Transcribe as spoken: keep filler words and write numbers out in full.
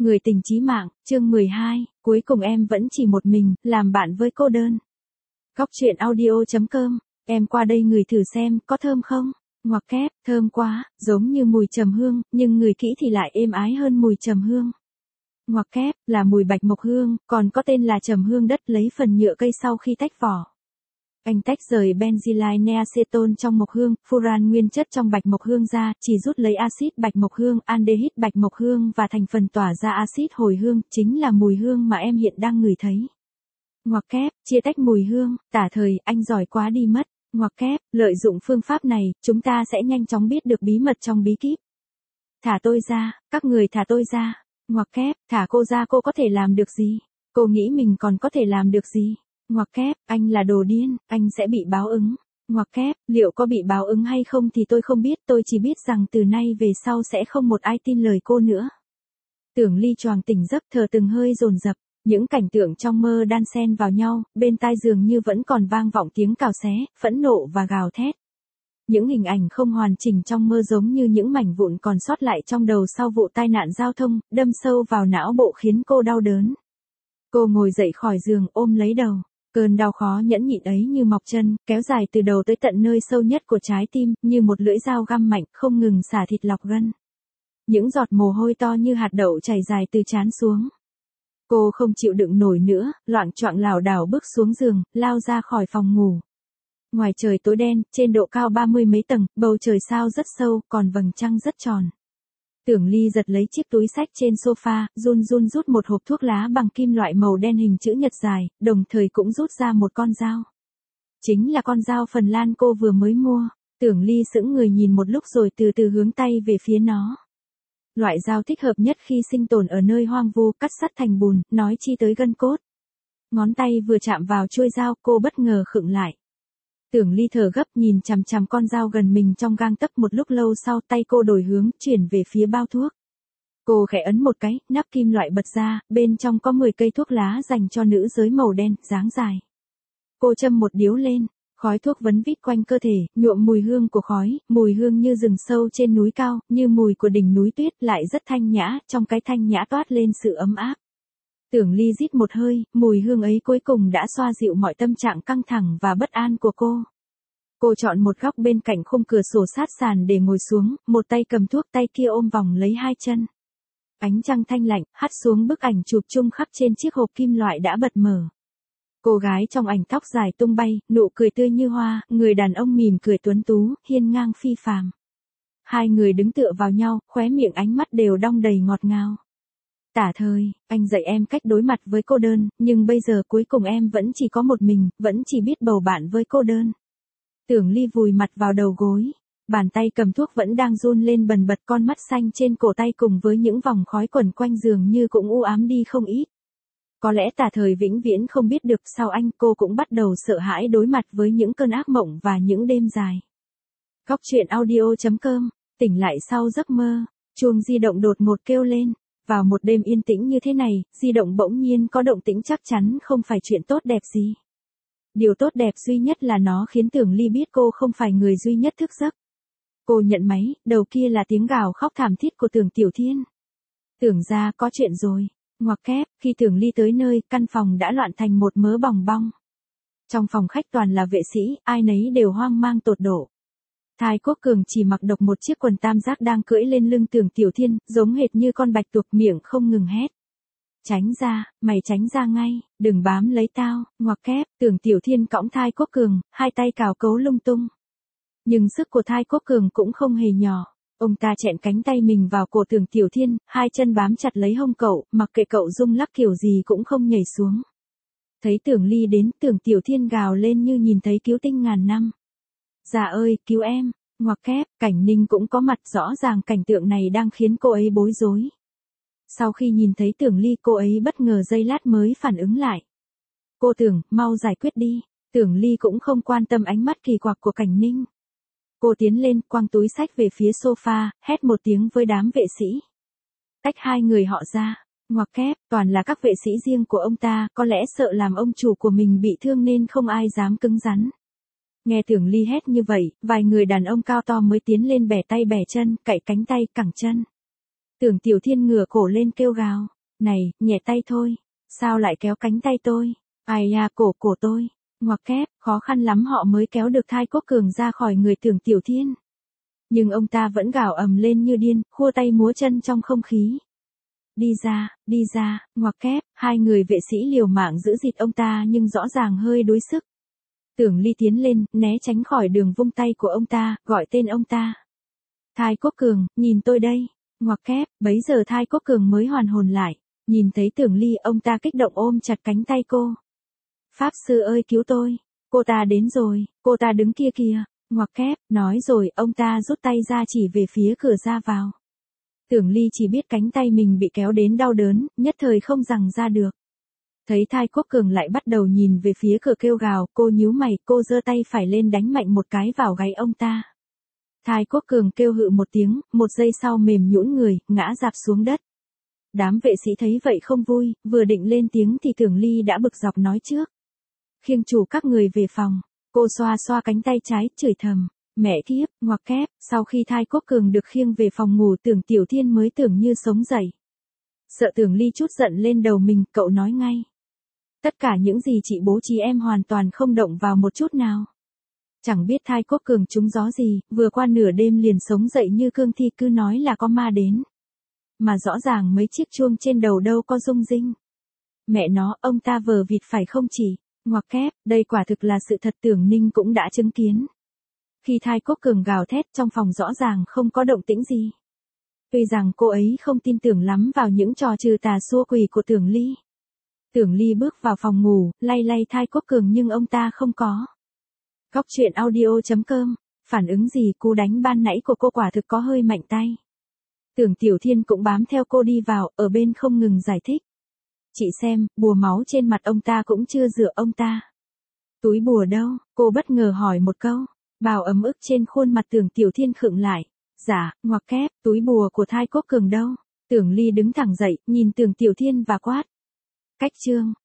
Người tình chí mạng, chương mười hai, cuối cùng em vẫn chỉ một mình, làm bạn với cô đơn. Góc truyện audio chấm com, em qua đây ngửi thử xem, có thơm không? Ngoặc kép, thơm quá, giống như mùi trầm hương, nhưng ngửi kỹ thì lại êm ái hơn mùi trầm hương. Ngoặc kép, là mùi bạch mộc hương, còn có tên là trầm hương đất lấy phần nhựa cây sau khi tách vỏ. Anh tách rời benzyl neacetone trong mộc hương, furan nguyên chất trong bạch mộc hương ra, chỉ rút lấy axit bạch mộc hương, aldehyde bạch mộc hương và thành phần tỏa ra axit hồi hương, chính là mùi hương mà em hiện đang ngửi thấy. Ngoặc kép, chia tách mùi hương, tả thời, anh giỏi quá đi mất. Ngoặc kép, lợi dụng phương pháp này, chúng ta sẽ nhanh chóng biết được bí mật trong bí kíp. Thả tôi ra, các người thả tôi ra. Ngoặc kép, thả cô ra, cô có thể làm được gì? Cô nghĩ mình còn có thể làm được gì? Ngoặc kép, anh là đồ điên, anh sẽ bị báo ứng. Ngoặc kép, liệu có bị báo ứng hay không thì tôi không biết, tôi chỉ biết rằng từ nay về sau sẽ không một ai tin lời cô nữa. Tưởng Ly choàng tỉnh giấc, thở từng hơi dồn dập, những cảnh tượng trong mơ đan xen vào nhau, bên tai dường như vẫn còn vang vọng tiếng cào xé, phẫn nộ và gào thét. Những hình ảnh không hoàn chỉnh trong mơ giống như những mảnh vụn còn sót lại trong đầu sau vụ tai nạn giao thông, đâm sâu vào não bộ khiến cô đau đớn. Cô ngồi dậy khỏi giường, ôm lấy đầu. Cơn đau khó nhẫn nhịn ấy như mọc chân, kéo dài từ đầu tới tận nơi sâu nhất của trái tim, như một lưỡi dao găm mạnh, không ngừng xả thịt lọc gân. Những giọt mồ hôi to như hạt đậu chảy dài từ trán xuống. Cô không chịu đựng nổi nữa, loạng choạng lảo đảo bước xuống giường, lao ra khỏi phòng ngủ. Ngoài trời tối đen, trên độ cao ba mươi mấy tầng, bầu trời sao rất sâu, còn vầng trăng rất tròn. Tưởng Ly giật lấy chiếc túi xách trên sofa, run run rút một hộp thuốc lá bằng kim loại màu đen hình chữ nhật dài, đồng thời cũng rút ra một con dao. Chính là con dao Phần Lan cô vừa mới mua. Tưởng Ly sững người nhìn một lúc rồi từ từ hướng tay về phía nó. Loại dao thích hợp nhất khi sinh tồn ở nơi hoang vu, cắt sắt thành bùn, nói chi tới gân cốt. Ngón tay vừa chạm vào chuôi dao, cô bất ngờ khựng lại. Tưởng Ly thở gấp nhìn chằm chằm con dao gần mình trong gang tấc, một lúc lâu sau tay cô đổi hướng, chuyển về phía bao thuốc. Cô khẽ ấn một cái, nắp kim loại bật ra, bên trong có mười cây thuốc lá dành cho nữ giới màu đen, dáng dài. Cô châm một điếu lên, khói thuốc vấn vít quanh cơ thể, nhuộm mùi hương của khói, mùi hương như rừng sâu trên núi cao, như mùi của đỉnh núi tuyết, lại rất thanh nhã, trong cái thanh nhã toát lên sự ấm áp. Tưởng Ly rít một hơi, mùi hương ấy cuối cùng đã xoa dịu mọi tâm trạng căng thẳng và bất an của cô. Cô chọn một góc bên cạnh khung cửa sổ sát sàn để ngồi xuống, một tay cầm thuốc, tay kia ôm vòng lấy hai chân. Ánh trăng thanh lạnh, hắt xuống bức ảnh chụp chung khắc trên chiếc hộp kim loại đã bật mở. Cô gái trong ảnh tóc dài tung bay, nụ cười tươi như hoa, người đàn ông mỉm cười tuấn tú, hiên ngang phi phàm. Hai người đứng tựa vào nhau, khóe miệng ánh mắt đều đong đầy ngọt ngào. Tả thời, anh dạy em cách đối mặt với cô đơn, nhưng bây giờ cuối cùng em vẫn chỉ có một mình, vẫn chỉ biết bầu bạn với cô đơn. Tưởng Ly vùi mặt vào đầu gối, bàn tay cầm thuốc vẫn đang run lên bần bật, con mắt xanh trên cổ tay cùng với những vòng khói quẩn quanh giường như cũng u ám đi không ít. Có lẽ tả thời vĩnh viễn không biết được, sau anh cô cũng bắt đầu sợ hãi đối mặt với những cơn ác mộng và những đêm dài. Góc truyện audio chấm com, tỉnh lại sau giấc mơ, chuông di động đột ngột kêu lên. Vào một đêm yên tĩnh như thế này, di động bỗng nhiên có động tĩnh chắc chắn không phải chuyện tốt đẹp gì. Điều tốt đẹp duy nhất là nó khiến Tưởng Ly biết cô không phải người duy nhất thức giấc. Cô nhận máy, đầu kia là tiếng gào khóc thảm thiết của Tưởng Tiểu Thiên. Tưởng ra có chuyện rồi. Ngoặc kép, khi Tưởng Ly tới nơi, căn phòng đã loạn thành một mớ bòng bong. Trong phòng khách toàn là vệ sĩ, ai nấy đều hoang mang tột độ. Thái Quốc Cường chỉ mặc độc một chiếc quần tam giác đang cưỡi lên lưng Tưởng Tiểu Thiên, giống hệt như con bạch tuộc, miệng không ngừng hét. Tránh ra, mày tránh ra ngay, đừng bám lấy tao. Ngoặc kép, Tưởng Tiểu Thiên cõng Thái Quốc Cường, hai tay cào cấu lung tung. Nhưng sức của Thái Quốc Cường cũng không hề nhỏ. Ông ta chẹn cánh tay mình vào cổ Tưởng Tiểu Thiên, hai chân bám chặt lấy hông cậu, mặc kệ cậu rung lắc kiểu gì cũng không nhảy xuống. Thấy Tưởng Ly đến, Tưởng Tiểu Thiên gào lên như nhìn thấy cứu tinh ngàn năm. Dạ ơi, cứu em. Ngoặc kép, Cảnh Ninh cũng có mặt, rõ ràng cảnh tượng này đang khiến cô ấy bối rối. Sau khi nhìn thấy Tưởng Ly, cô ấy bất ngờ giây lát mới phản ứng lại. Cô Tưởng, mau giải quyết đi. Tưởng Ly cũng không quan tâm ánh mắt kỳ quặc của Cảnh Ninh. Cô tiến lên, quăng túi xách về phía sofa, hét một tiếng với đám vệ sĩ. Tách hai người họ ra. Ngoặc kép, toàn là các vệ sĩ riêng của ông ta, có lẽ sợ làm ông chủ của mình bị thương nên không ai dám cứng rắn. Nghe Tưởng Ly hét như vậy, vài người đàn ông cao to mới tiến lên bẻ tay bẻ chân, cạy cánh tay, cẳng chân. Tưởng Tiểu Thiên ngửa cổ lên kêu gào. Này, nhẹ tay thôi. Sao lại kéo cánh tay tôi? Ai da, cổ cổ tôi. Ngoặc kép, khó khăn lắm họ mới kéo được Thai Quốc Cường ra khỏi người Tưởng Tiểu Thiên. Nhưng ông ta vẫn gào ầm lên như điên, khua tay múa chân trong không khí. Đi ra, đi ra, ngoặc kép, hai người vệ sĩ liều mạng giữ dịt ông ta nhưng rõ ràng hơi đuối sức. Tưởng Ly tiến lên, né tránh khỏi đường vung tay của ông ta, gọi tên ông ta. Thai Quốc Cường, nhìn tôi đây. Ngoặc kép, bấy giờ Thai Quốc Cường mới hoàn hồn lại. Nhìn thấy Tưởng Ly, ông ta kích động ôm chặt cánh tay cô. Pháp sư ơi cứu tôi. Cô ta đến rồi, cô ta đứng kia kìa. Ngoặc kép, nói rồi, ông ta rút tay ra chỉ về phía cửa ra vào. Tưởng Ly chỉ biết cánh tay mình bị kéo đến đau đớn, nhất thời không giằng ra được. Thấy Thai Quốc Cường lại bắt đầu nhìn về phía cửa kêu gào, cô nhíu mày, cô giơ tay phải lên đánh mạnh một cái vào gáy ông ta. Thai Quốc Cường kêu hự một tiếng, một giây sau mềm nhũn người, ngã rạp xuống đất. Đám vệ sĩ thấy vậy không vui, vừa định lên tiếng thì Tưởng Ly đã bực dọc nói trước. Khiêng chủ các người về phòng. Cô xoa xoa cánh tay trái, chửi thầm. Mẹ kiếp, ngoặc kép, sau khi Thai Quốc Cường được khiêng về phòng ngủ Tưởng Tiểu Thiên mới tưởng như sống dậy. Sợ Tưởng Ly chút giận lên đầu mình, cậu nói ngay. Tất cả những gì chị bố trí em hoàn toàn không động vào một chút nào. Chẳng biết Thai Quốc Cường trúng gió gì, vừa qua nửa đêm liền sống dậy như cương thi cứ nói là có ma đến. Mà rõ ràng mấy chiếc chuông trên đầu đâu có rung rinh. Mẹ nó, ông ta vờ vịt phải không chỉ. Ngoặc kép, đây quả thực là sự thật Tưởng Ninh cũng đã chứng kiến. Khi Thai Quốc Cường gào thét trong phòng rõ ràng không có động tĩnh gì. Tuy rằng cô ấy không tin tưởng lắm vào những trò trừ tà xua quỷ của Tưởng Ly. Tưởng Ly bước vào phòng ngủ, lay lay Thai Quốc Cường nhưng ông ta không có. Góc truyện audio chấm com, phản ứng gì cú đánh ban nãy của cô quả thực có hơi mạnh tay. Tưởng Tiểu Thiên cũng bám theo cô đi vào, ở bên không ngừng giải thích. Chị xem, bùa máu trên mặt ông ta cũng chưa rửa ông ta. Túi bùa đâu? Cô bất ngờ hỏi một câu. Bào ấm ức trên khuôn mặt Tưởng Tiểu Thiên khựng lại. Dạ, ngoặc kép, túi bùa của Thai Quốc Cường đâu? Tưởng Ly đứng thẳng dậy, nhìn Tưởng Tiểu Thiên và quát. Cách chương.